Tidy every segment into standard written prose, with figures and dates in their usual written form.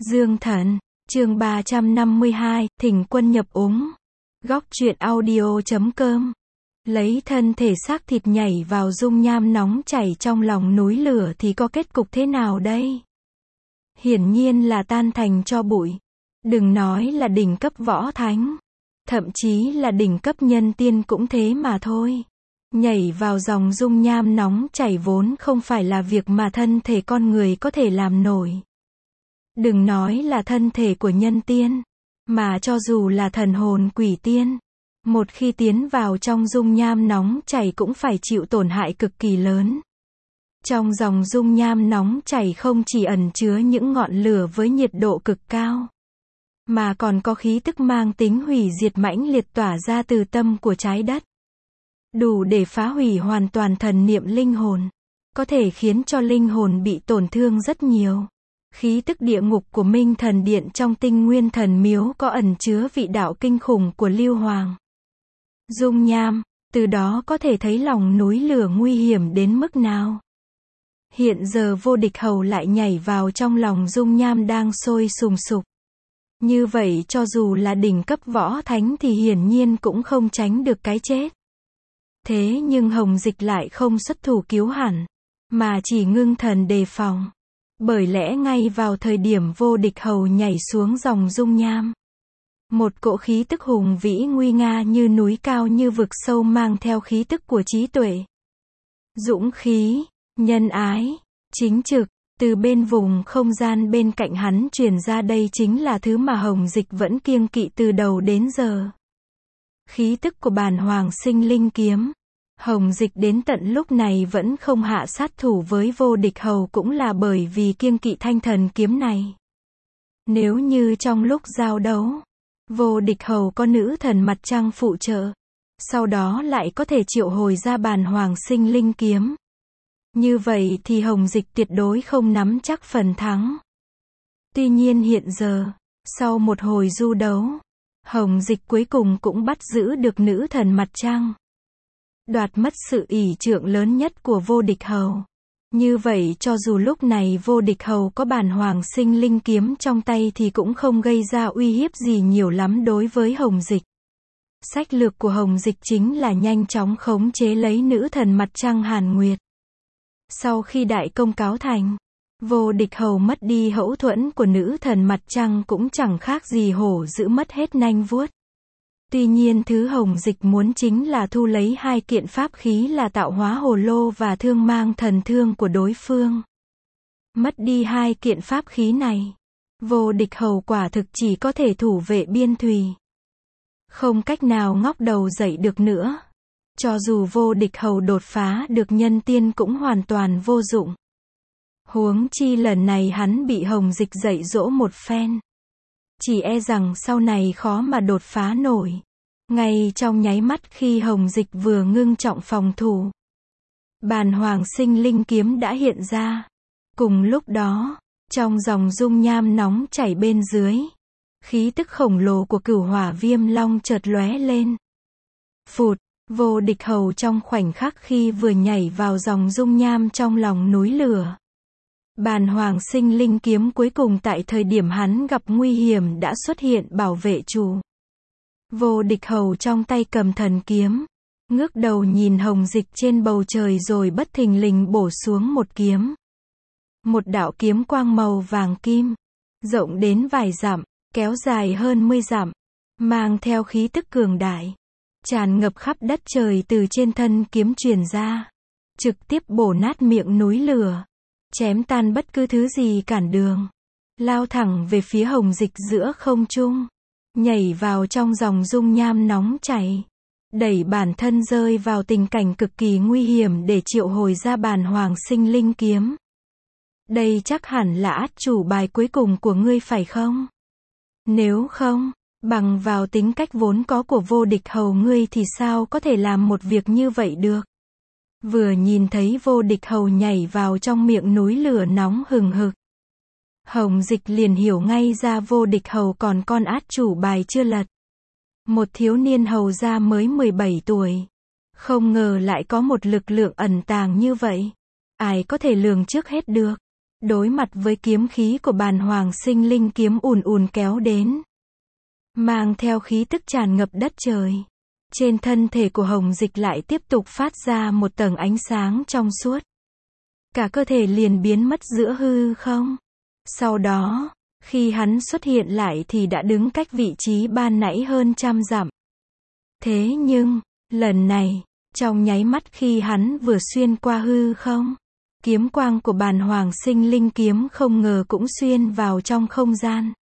Dương Thần, chương 352, thỉnh quân nhập úng. Góc truyện audio.com. Lấy thân thể xác thịt nhảy vào dung nham nóng chảy trong lòng núi lửa thì có kết cục thế nào đây? Hiển nhiên là tan thành tro bụi. Đừng nói là đỉnh cấp võ thánh. Thậm chí là đỉnh cấp nhân tiên cũng thế mà thôi. Nhảy vào dòng dung nham nóng chảy vốn không phải là việc mà thân thể con người có thể làm nổi. Đừng nói là thân thể của nhân tiên, mà cho dù là thần hồn quỷ tiên, một khi tiến vào trong dung nham nóng chảy cũng phải chịu tổn hại cực kỳ lớn. Trong dòng dung nham nóng chảy không chỉ ẩn chứa những ngọn lửa với nhiệt độ cực cao, mà còn có khí tức mang tính hủy diệt mãnh liệt tỏa ra từ tâm của trái đất. Đủ để phá hủy hoàn toàn thần niệm linh hồn, có thể khiến cho linh hồn bị tổn thương rất nhiều. Khí tức địa ngục của Minh Thần Điện trong Tinh Nguyên Thần Miếu có ẩn chứa vị đạo kinh khủng của Lưu Hoàng. Dung nham, từ đó có thể thấy lòng núi lửa nguy hiểm đến mức nào. Hiện giờ Vô Địch Hầu lại nhảy vào trong lòng dung nham đang sôi sùng sục. Như vậy cho dù là đỉnh cấp võ thánh thì hiển nhiên cũng không tránh được cái chết. Thế nhưng Hồng Dịch lại không xuất thủ cứu hẳn, mà chỉ ngưng thần đề phòng. Bởi lẽ ngay vào thời điểm Vô Địch Hầu nhảy xuống dòng dung nham, một cỗ khí tức hùng vĩ nguy nga như núi cao như vực sâu mang theo khí tức của trí tuệ, dũng khí, nhân ái, chính trực, từ bên vùng không gian bên cạnh hắn truyền ra. Đây chính là thứ mà Hồng Dịch vẫn kiêng kỵ từ đầu đến giờ. Khí tức của Bản Hoàng Sinh Linh Kiếm. Hồng Dịch đến tận lúc này vẫn không hạ sát thủ với Vô Địch Hầu cũng là bởi vì kiêng kỵ thanh thần kiếm này. Nếu như trong lúc giao đấu, Vô Địch Hầu có nữ thần mặt trăng phụ trợ, sau đó lại có thể triệu hồi ra Bản Hoàng Sinh Linh Kiếm, như vậy thì Hồng Dịch tuyệt đối không nắm chắc phần thắng. Tuy nhiên hiện giờ, sau một hồi du đấu, Hồng Dịch cuối cùng cũng bắt giữ được nữ thần mặt trăng, đoạt mất sự ỷ trượng lớn nhất của Vô Địch Hầu. Như vậy cho dù lúc này Vô Địch Hầu có Bản Hoàng Sinh Linh Kiếm trong tay thì cũng không gây ra uy hiếp gì nhiều lắm đối với Hồng Dịch. Sách lược của Hồng Dịch chính là nhanh chóng khống chế lấy nữ thần mặt trăng Hàn Nguyệt. Sau khi đại công cáo thành, Vô Địch Hầu mất đi hậu thuẫn của nữ thần mặt trăng cũng chẳng khác gì hổ dữ mất hết nanh vuốt. Tuy nhiên thứ Hồng Dịch muốn chính là thu lấy hai kiện pháp khí là Tạo Hóa Hồ Lô và Thương Mang Thần Thương của đối phương. Mất đi hai kiện pháp khí này, Vô Địch Hầu quả thực chỉ có thể thủ vệ biên thùy, không cách nào ngóc đầu dậy được nữa. Cho dù Vô Địch Hầu đột phá được nhân tiên cũng hoàn toàn vô dụng. Huống chi lần này hắn bị Hồng Dịch dạy dỗ một phen, chỉ e rằng sau này khó mà đột phá nổi. Ngay trong nháy mắt khi Hồng Dịch vừa ngưng trọng phòng thủ, Bản Hoàng Sinh Linh Kiếm đã hiện ra. Cùng lúc đó, trong dòng dung nham nóng chảy bên dưới, khí tức khổng lồ của Cửu Hỏa Viêm Long chợt lóe lên. Phụt, Vô Địch Hầu trong khoảnh khắc khi vừa nhảy vào dòng dung nham trong lòng núi lửa, Bản Hoàng Sinh Linh Kiếm cuối cùng tại thời điểm hắn gặp nguy hiểm đã xuất hiện bảo vệ chủ. Vô Địch Hầu trong tay cầm thần kiếm, ngước đầu nhìn Hồng Dịch trên bầu trời rồi bất thình lình bổ xuống một kiếm. Một đạo kiếm quang màu vàng kim, rộng đến vài dặm, kéo dài hơn 10 dặm, mang theo khí tức cường đại, tràn ngập khắp đất trời từ trên thân kiếm truyền ra, trực tiếp bổ nát miệng núi lửa, chém tan bất cứ thứ gì cản đường, lao thẳng về phía Hồng Dịch giữa không trung, nhảy vào trong dòng dung nham nóng chảy, đẩy bản thân rơi vào tình cảnh cực kỳ nguy hiểm để triệu hồi ra Bản Hoàng Sinh Linh Kiếm. Đây chắc hẳn là át chủ bài cuối cùng của ngươi phải không? Nếu không, bằng vào tính cách vốn có của Vô Địch Hầu ngươi thì sao có thể làm một việc như vậy được? Vừa nhìn thấy Vô Địch Hầu nhảy vào trong miệng núi lửa nóng hừng hực, Hồng Dịch liền hiểu ngay ra Vô Địch Hầu còn con át chủ bài chưa lật. Một thiếu niên hầu gia mới 17 tuổi. Không ngờ lại có một lực lượng ẩn tàng như vậy. Ai có thể lường trước hết được. đối mặt với kiếm khí của bàn hoàng sinh linh kiếm ùn ùn kéo đến, mang theo khí tức tràn ngập đất trời. Trên thân thể của Hồng Dịch lại tiếp tục phát ra một tầng ánh sáng trong suốt. Cả cơ thể liền biến mất giữa hư không. Sau đó, khi hắn xuất hiện lại thì đã đứng cách vị trí ban nãy hơn 100 dặm. Thế nhưng, lần này, trong nháy mắt khi hắn vừa xuyên qua hư không, kiếm quang của bàn hoàng sinh linh kiếm không ngờ cũng xuyên vào trong không gian,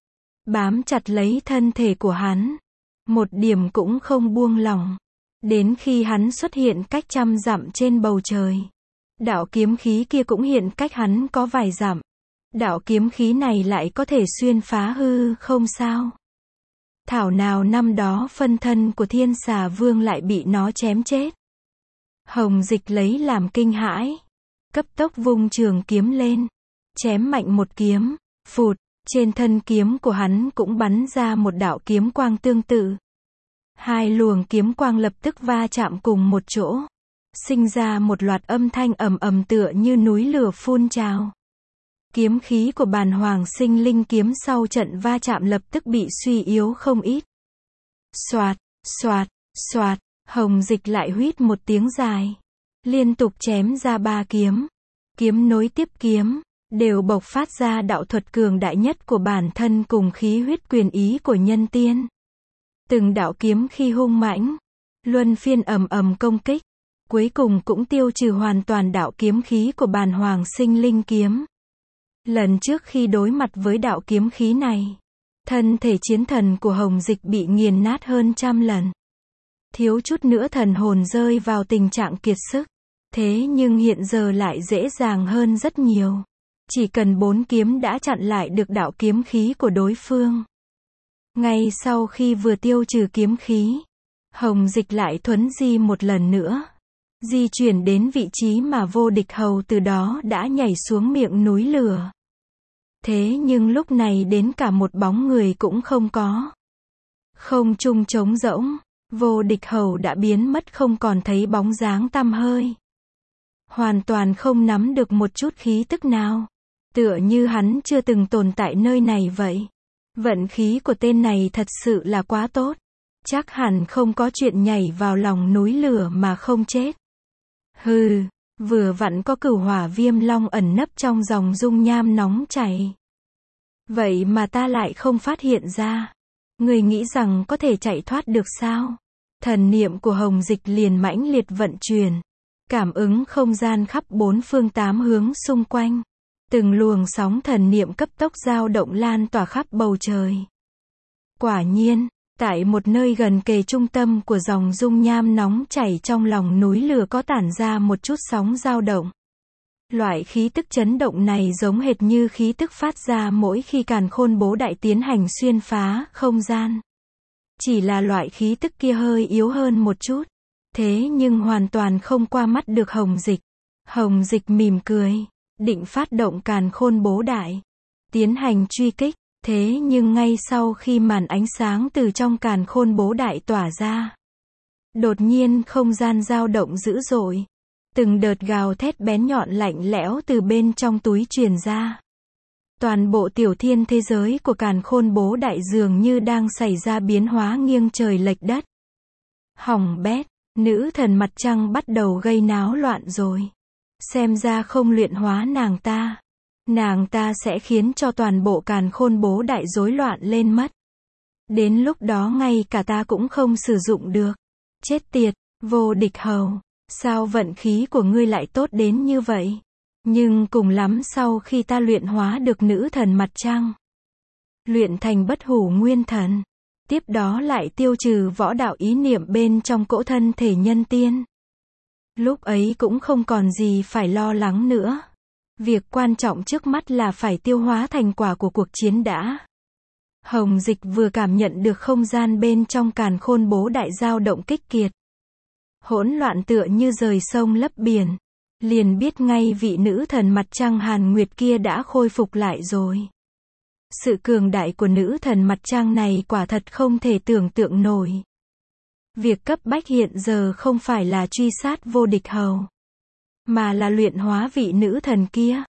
bám chặt lấy thân thể của hắn, một điểm cũng không buông lỏng. Đến khi hắn xuất hiện cách 100 dặm trên bầu trời, đạo kiếm khí kia cũng hiện cách hắn có vài dặm. Đạo kiếm khí này lại có thể xuyên phá hư không sao? Thảo nào năm đó phân thân của Thiên Xà Vương lại bị nó chém chết. Hồng Dịch lấy làm kinh hãi, cấp tốc vung trường kiếm lên, chém mạnh một kiếm, phụt, trên thân kiếm của hắn cũng bắn ra một đạo kiếm quang tương tự. Hai luồng kiếm quang lập tức va chạm cùng một chỗ, sinh ra một loạt âm thanh ầm ầm tựa như núi lửa phun trào. Kiếm khí của bàn hoàng sinh linh kiếm sau trận va chạm lập tức bị suy yếu không ít. Xoạt, xoạt, xoạt, Hồng Dịch lại huýt một tiếng dài, liên tục chém ra 3 kiếm. Kiếm nối tiếp kiếm, đều bộc phát ra đạo thuật cường đại nhất của bản thân cùng khí huyết quyền ý của nhân tiên. Từng đạo kiếm khi hung mãnh, luân phiên ầm ầm công kích, cuối cùng cũng tiêu trừ hoàn toàn đạo kiếm khí của bàn hoàng sinh linh kiếm. Lần trước khi đối mặt với đạo kiếm khí này, thân thể chiến thần của Hồng Dịch bị nghiền nát hơn 100 lần. Thiếu chút nữa thần hồn rơi vào tình trạng kiệt sức. Thế nhưng hiện giờ lại dễ dàng hơn rất nhiều. Chỉ cần 4 kiếm đã chặn lại được đạo kiếm khí của đối phương. Ngay sau khi vừa tiêu trừ kiếm khí, Hồng Dịch lại thuấn di một lần nữa. Di chuyển đến vị trí mà Vô Địch Hầu từ đó đã nhảy xuống miệng núi lửa. Thế nhưng lúc này đến cả một bóng người cũng không có. Không trung trống rỗng, Vô Địch Hầu đã biến mất không còn thấy bóng dáng tăm hơi. Hoàn toàn không nắm được một chút khí tức nào. Tựa như hắn chưa từng tồn tại nơi này vậy. Vận khí của tên này thật sự là quá tốt. Chắc hẳn không có chuyện nhảy vào lòng núi lửa mà không chết. Hừ, vừa vặn có Cửu Hỏa Viêm Long ẩn nấp trong dòng dung nham nóng chảy. Vậy mà ta lại không phát hiện ra. Người nghĩ rằng có thể chạy thoát được sao? Thần niệm của Hồng Dịch liền mãnh liệt vận chuyển, cảm ứng không gian khắp 4 phương 8 hướng xung quanh. Từng luồng sóng thần niệm cấp tốc dao động lan tỏa khắp bầu trời. Quả nhiên, tại một nơi gần kề trung tâm của dòng dung nham nóng chảy trong lòng núi lửa có tản ra một chút sóng dao động. Loại khí tức chấn động này giống hệt như khí tức phát ra mỗi khi Càn Khôn Bố Đại tiến hành xuyên phá không gian. Chỉ là loại khí tức kia hơi yếu hơn một chút. Thế nhưng hoàn toàn không qua mắt được Hồng Dịch. Hồng Dịch mỉm cười, định phát động Càn Khôn Bố Đại, tiến hành truy kích. Thế nhưng ngay sau khi màn ánh sáng từ trong Càn Khôn Bố Đại tỏa ra, đột nhiên không gian dao động dữ dội. Từng đợt gào thét bén nhọn lạnh lẽo từ bên trong túi truyền ra. Toàn bộ tiểu thiên thế giới của Càn Khôn Bố Đại dường như đang xảy ra biến hóa nghiêng trời lệch đất. Hỏng bét, nữ thần mặt trăng bắt đầu gây náo loạn rồi. Xem ra không luyện hóa nàng ta sẽ khiến cho toàn bộ Càn Khôn Bố Đại rối loạn lên mất. Đến lúc đó ngay cả ta cũng không sử dụng được. Chết tiệt, Vô Địch Hầu, sao vận khí của ngươi lại tốt đến như vậy? Nhưng cùng lắm sau khi ta luyện hóa được nữ thần mặt trăng, luyện thành Bất Hủ Nguyên Thần, tiếp đó lại tiêu trừ võ đạo ý niệm bên trong cỗ thân thể nhân tiên. Lúc ấy cũng không còn gì phải lo lắng nữa. Việc quan trọng trước mắt là phải tiêu hóa thành quả của cuộc chiến đã. Hồng Dịch vừa cảm nhận được không gian bên trong Càn Khôn Bố Đại dao động kịch liệt, hỗn loạn tựa như rời sông lấp biển, liền biết ngay vị nữ thần mặt trăng Hàn Nguyệt kia đã khôi phục lại rồi. Sự cường đại của nữ thần mặt trăng này quả thật không thể tưởng tượng nổi. Việc cấp bách hiện giờ không phải là truy sát Vô Địch Hầu, mà là luyện hóa vị nữ thần kia.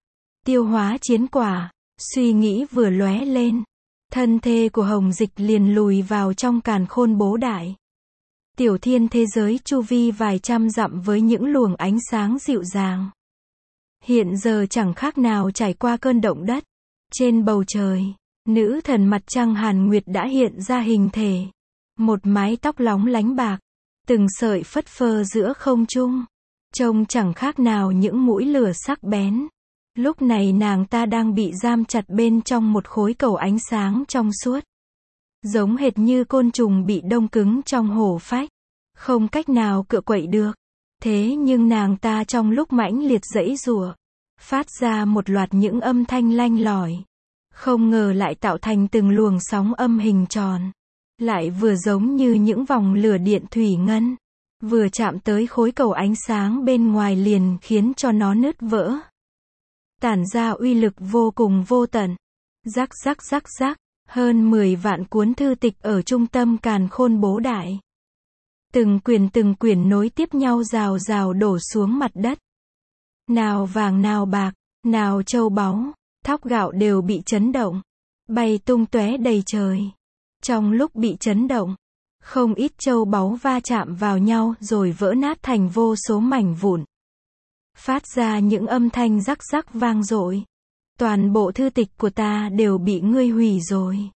tiêu hóa chiến quả, suy nghĩ vừa lóe lên. Thân thể của Hồng Dịch liền lùi vào trong càn khôn bố đại. Tiểu thiên thế giới chu vi vài trăm dặm với những luồng ánh sáng dịu dàng. Hiện giờ chẳng khác nào trải qua cơn động đất. Trên bầu trời, nữ thần mặt trăng Hàn Nguyệt đã hiện ra hình thể. Một mái tóc lóng lánh bạc, từng sợi phất phơ giữa không trung. Trông chẳng khác nào những mũi lửa sắc bén. Lúc này nàng ta đang bị giam chặt bên trong một khối cầu ánh sáng trong suốt. Giống hệt như côn trùng bị đông cứng trong hổ phách. Không cách nào cựa quậy được. Thế nhưng nàng ta trong lúc mãnh liệt giãy giụa, phát ra một loạt những âm thanh lanh lỏi. Không ngờ lại tạo thành từng luồng sóng âm hình tròn. Lại vừa giống như những vòng lửa điện thủy ngân. Vừa chạm tới khối cầu ánh sáng bên ngoài liền khiến cho nó nứt vỡ. Tản ra uy lực vô cùng vô tận. Rắc rắc rắc rắc, hơn 10 vạn cuốn thư tịch ở trung tâm càn khôn bố đại. Từng quyển nối tiếp nhau rào rào đổ xuống mặt đất. Nào vàng nào bạc, nào châu báu, thóc gạo đều bị chấn động. Bay tung tóe đầy trời. Trong lúc bị chấn động, không ít châu báu va chạm vào nhau rồi vỡ nát thành vô số mảnh vụn. Phát ra những âm thanh rắc rắc vang dội. Toàn bộ thư tịch của ta đều bị ngươi hủy rồi.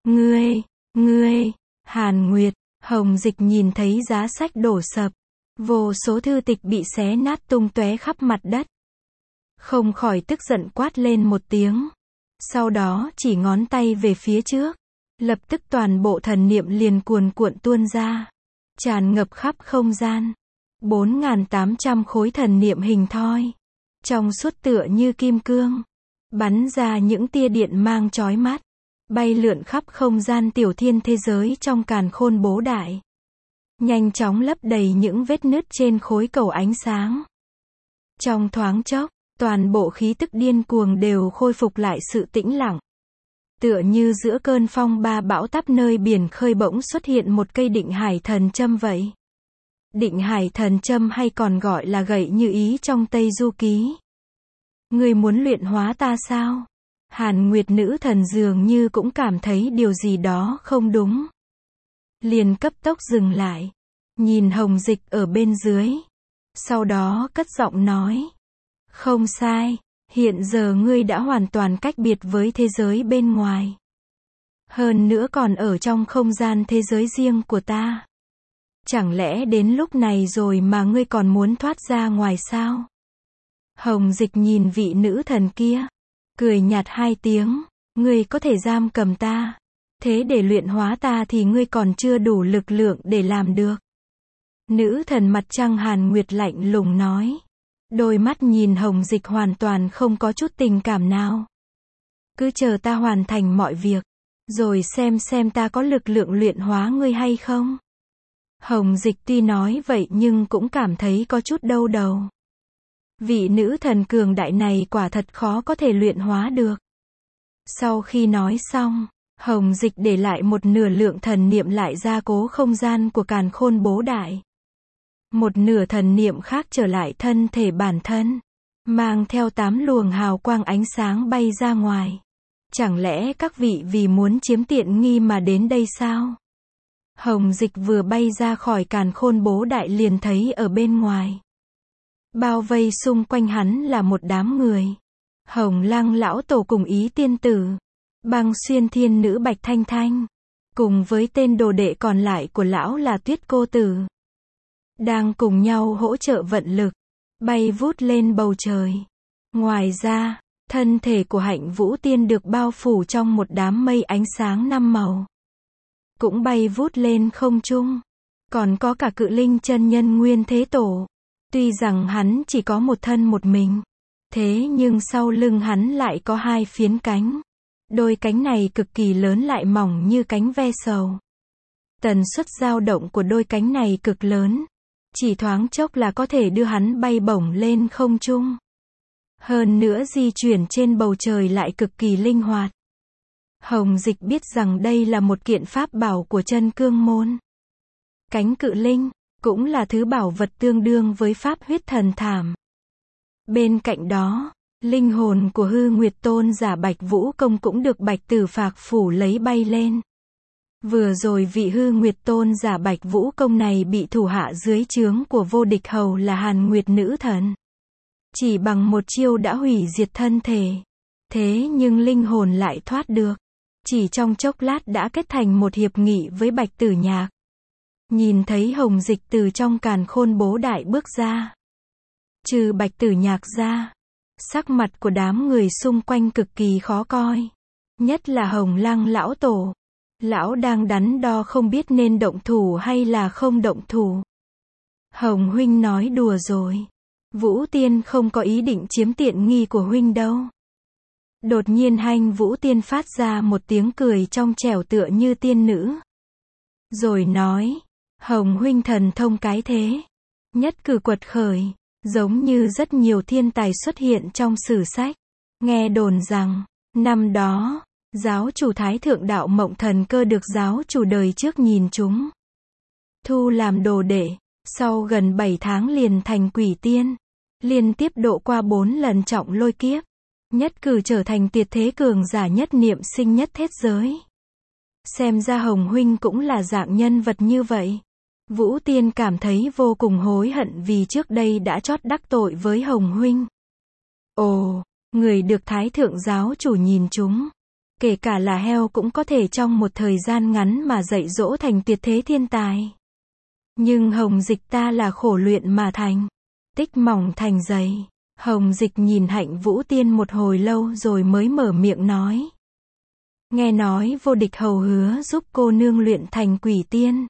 Ngươi, Hàn Nguyệt, Hồng Dịch nhìn thấy giá sách đổ sập. Vô số thư tịch bị xé nát tung tóe khắp mặt đất. Không khỏi tức giận quát lên một tiếng. Sau đó chỉ ngón tay về phía trước. Lập tức toàn bộ thần niệm liền cuồn cuộn tuôn ra. Tràn ngập khắp không gian. 4.800 khối thần niệm hình thoi. Trong suốt tựa như kim cương. Bắn ra những tia điện mang chói mắt. Bay lượn khắp không gian tiểu thiên thế giới trong càn khôn bố đại. Nhanh chóng lấp đầy những vết nứt trên khối cầu ánh sáng. Trong thoáng chốc, toàn bộ khí tức điên cuồng đều khôi phục lại sự tĩnh lặng. Tựa như giữa cơn phong ba bão táp nơi biển khơi bỗng xuất hiện một cây định hải thần châm vậy. Định hải thần châm hay còn gọi là gậy như ý trong Tây Du Ký. Ngươi muốn luyện hóa ta sao? Hàn Nguyệt nữ thần dường như cũng cảm thấy điều gì đó không đúng. Liền cấp tốc dừng lại. Nhìn Hồng Dịch ở bên dưới. Sau đó cất giọng nói. Không sai, hiện giờ ngươi đã hoàn toàn cách biệt với thế giới bên ngoài. Hơn nữa còn ở trong không gian thế giới riêng của ta. Chẳng lẽ đến lúc này rồi mà ngươi còn muốn thoát ra ngoài sao? Hồng Dịch nhìn vị nữ thần kia. Cười nhạt hai tiếng. Ngươi có thể giam cầm ta. Thế để luyện hóa ta thì ngươi còn chưa đủ lực lượng để làm được. Nữ thần mặt trăng Hàn Nguyệt lạnh lùng nói. Đôi mắt nhìn Hồng Dịch hoàn toàn không có chút tình cảm nào. Cứ chờ ta hoàn thành mọi việc. Rồi xem ta có lực lượng luyện hóa ngươi hay không. Hồng Dịch tuy nói vậy nhưng cũng cảm thấy có chút đau đầu. Vị nữ thần cường đại này quả thật khó có thể luyện hóa được. Sau khi nói xong, Hồng Dịch để lại một nửa lượng thần niệm lại gia cố không gian của càn khôn bố đại. Một nửa thần niệm khác trở lại thân thể bản thân. Mang theo 8 luồng hào quang ánh sáng bay ra ngoài. Chẳng lẽ các vị vì muốn chiếm tiện nghi mà đến đây sao? Hồng Dịch vừa bay ra khỏi càn khôn bố đại liền thấy ở bên ngoài. Bao vây xung quanh hắn là một đám người. Hồng Lăng lão tổ cùng Ý tiên tử. Băng Xuyên thiên nữ Bạch Thanh Thanh. Cùng với tên đồ đệ còn lại của lão là Tuyết cô tử. Đang cùng nhau hỗ trợ vận lực. Bay vút lên bầu trời. Ngoài ra, thân thể của Hạnh Vũ Tiên được bao phủ trong một đám mây ánh sáng 5 màu. Cũng bay vút lên không trung. Còn có cả Cự Linh chân nhân Nguyên Thế Tổ. Tuy rằng hắn chỉ có một thân một mình. Thế nhưng sau lưng hắn lại có 2 phiến cánh. Đôi cánh này cực kỳ lớn lại mỏng như cánh ve sầu. Tần suất dao động của đôi cánh này cực lớn. Chỉ thoáng chốc là có thể đưa hắn bay bổng lên không trung. Hơn nữa di chuyển trên bầu trời lại cực kỳ linh hoạt. Hồng Dịch biết rằng đây là một kiện pháp bảo của Chân Cương môn. Cánh cự linh cũng là thứ bảo vật tương đương với pháp huyết thần thảm. Bên cạnh đó, Linh hồn của Hư Nguyệt Tôn giả Bạch Vũ Công cũng được Bạch Tử Phạc phủ lấy bay lên. Vừa rồi vị Hư Nguyệt Tôn giả Bạch Vũ Công này bị thủ hạ dưới trướng của vô địch hầu là Hàn Nguyệt Nữ Thần. Chỉ bằng một chiêu đã hủy diệt thân thể. Thế nhưng linh hồn lại thoát được. Chỉ trong chốc lát đã kết thành một hiệp nghị với Bạch Tử Nhạc. Nhìn thấy Hồng Dịch từ trong càn khôn bố đại bước ra. Trừ Bạch Tử Nhạc ra, sắc mặt của đám người xung quanh cực kỳ khó coi. Nhất là Hồng Lăng lão tổ. Lão đang đắn đo không biết nên động thủ hay là không động thủ. Hồng huynh nói đùa rồi. Vũ Tiên không có ý định chiếm tiện nghi của huynh đâu. Đột nhiên Hanh Vũ Tiên phát ra một tiếng cười trong trẻo tựa như tiên nữ. Rồi nói, Hồng huynh thần thông cái thế. Nhất cử quật khởi, giống như rất nhiều thiên tài xuất hiện trong sử sách. Nghe đồn rằng, năm đó, giáo chủ Thái Thượng Đạo Mộng Thần Cơ được giáo chủ đời trước nhìn chúng. Thu làm đồ đệ, sau gần 7 tháng liền thành quỷ tiên. Liên tiếp độ qua 4 lần trọng lôi kiếp. Nhất cử trở thành tuyệt thế cường giả nhất niệm sinh nhất thế giới. Xem ra Hồng huynh cũng là dạng nhân vật như vậy. Vũ Tiên cảm thấy vô cùng hối hận vì trước đây đã chót đắc tội với Hồng huynh. Ồ, người được Thái Thượng giáo chủ nhìn chúng. Kể cả là heo cũng có thể trong một thời gian ngắn mà dạy dỗ thành tuyệt thế thiên tài. Nhưng Hồng Dịch ta là khổ luyện mà thành. Tích mỏng thành dày. Hồng Dịch nhìn Hạnh Vũ Tiên một hồi lâu rồi mới mở miệng nói. Nghe nói vô địch hầu hứa giúp cô nương luyện thành quỷ tiên.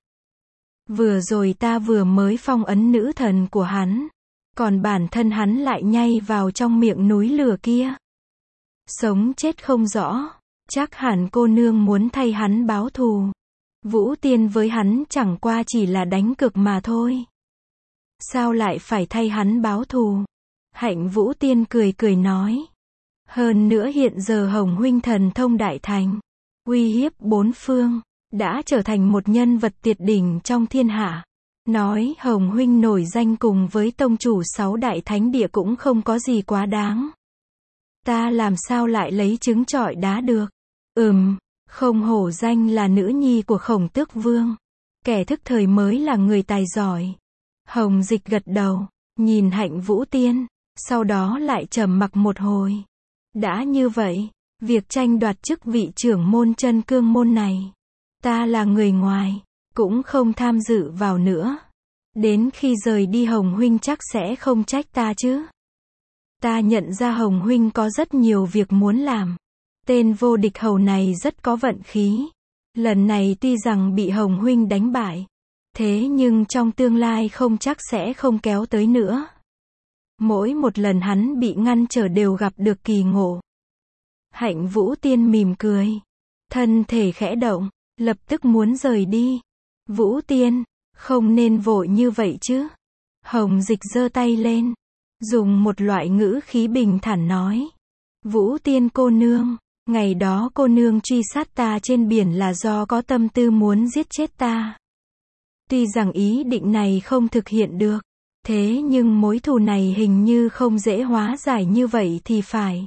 Vừa rồi ta vừa mới phong ấn nữ thần của hắn. Còn bản thân hắn lại nhảy vào trong miệng núi lửa kia. Sống chết không rõ. Chắc hẳn cô nương muốn thay hắn báo thù. Vũ Tiên với hắn chẳng qua chỉ là đánh cược mà thôi. Sao lại phải thay hắn báo thù? Hạnh Vũ Tiên cười cười nói. Hơn nữa hiện giờ Hồng huynh thần thông đại thành. Uy hiếp bốn phương. Đã trở thành một nhân vật tuyệt đỉnh trong thiên hạ. Nói Hồng huynh nổi danh cùng với tông chủ 6 đại thánh địa cũng không có gì quá đáng. Ta làm sao lại lấy trứng trọi đá được? Không hổ danh là nữ nhi của Khổng Tước Vương. Kẻ thức thời mới là người tài giỏi. Hồng Dịch gật đầu, nhìn Hạnh Vũ Tiên, sau đó lại trầm mặc một hồi. Đã như vậy, việc tranh đoạt chức vị trưởng môn Chân Cương môn này, ta là người ngoài, cũng không tham dự vào nữa. Đến khi rời đi Hồng huynh chắc sẽ không trách ta chứ. Ta nhận ra Hồng huynh có rất nhiều việc muốn làm. Tên vô địch hầu này rất có vận khí. Lần này tuy rằng bị Hồng huynh đánh bại, thế nhưng trong tương lai không chắc sẽ không kéo tới nữa. Mỗi một lần hắn bị ngăn trở đều gặp được kỳ ngộ. Hạnh Vũ Tiên mỉm cười, thân thể khẽ động, lập tức muốn rời đi. Vũ Tiên, không nên vội như vậy chứ. Hồng Dịch giơ tay lên, dùng một loại ngữ khí bình thản nói. Vũ Tiên cô nương, ngày đó cô nương truy sát ta trên biển là do có tâm tư muốn giết chết ta. Tuy rằng ý định này không thực hiện được, thế nhưng mối thù này hình như không dễ hóa giải như vậy thì phải.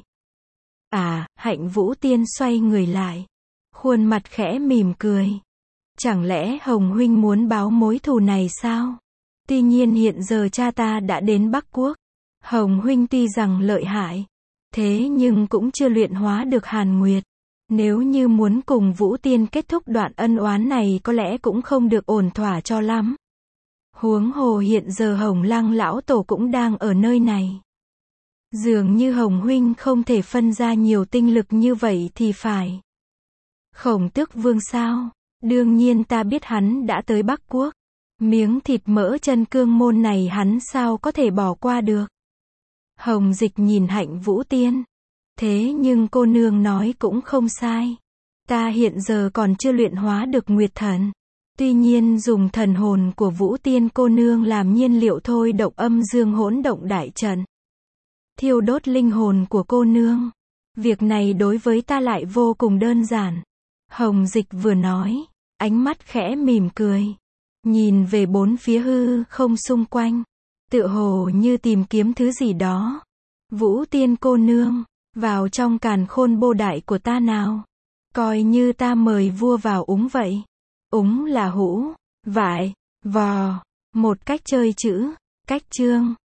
Hạnh Vũ Tiên xoay người lại, khuôn mặt khẽ mỉm cười. Chẳng lẽ Hồng huynh muốn báo mối thù này sao? Tuy nhiên hiện giờ cha ta đã đến Bắc Quốc. Hồng huynh tuy rằng lợi hại, thế nhưng cũng chưa luyện hóa được Hàn Nguyệt. Nếu như muốn cùng Vũ Tiên kết thúc đoạn ân oán này có lẽ cũng không được ổn thỏa cho lắm. Huống hồ hiện giờ Hồng Lăng lão tổ cũng đang ở nơi này. Dường như Hồng huynh không thể phân ra nhiều tinh lực như vậy thì phải. Khổng Tước Vương sao? Đương nhiên ta biết hắn đã tới Bắc Quốc. Miếng thịt mỡ Chân Cương môn này hắn sao có thể bỏ qua được. Hồng Dịch nhìn Hạnh Vũ Tiên. Thế nhưng cô nương nói cũng không sai. Ta hiện giờ còn chưa luyện hóa được Nguyệt Thần. Tuy nhiên dùng thần hồn của Vũ Tiên cô nương làm nhiên liệu thôi động âm dương hỗn động đại trận. Thiêu đốt linh hồn của cô nương. Việc này đối với ta lại vô cùng đơn giản. Hồng Dịch vừa nói, ánh mắt khẽ mỉm cười. Nhìn về bốn phía hư không xung quanh. Tựa hồ như tìm kiếm thứ gì đó. Vũ Tiên cô nương, vào trong càn khôn bô đại của ta nào. Coi như ta mời vua vào úng vậy. Úng là hũ, vải, vò, một cách chơi chữ, cách chương.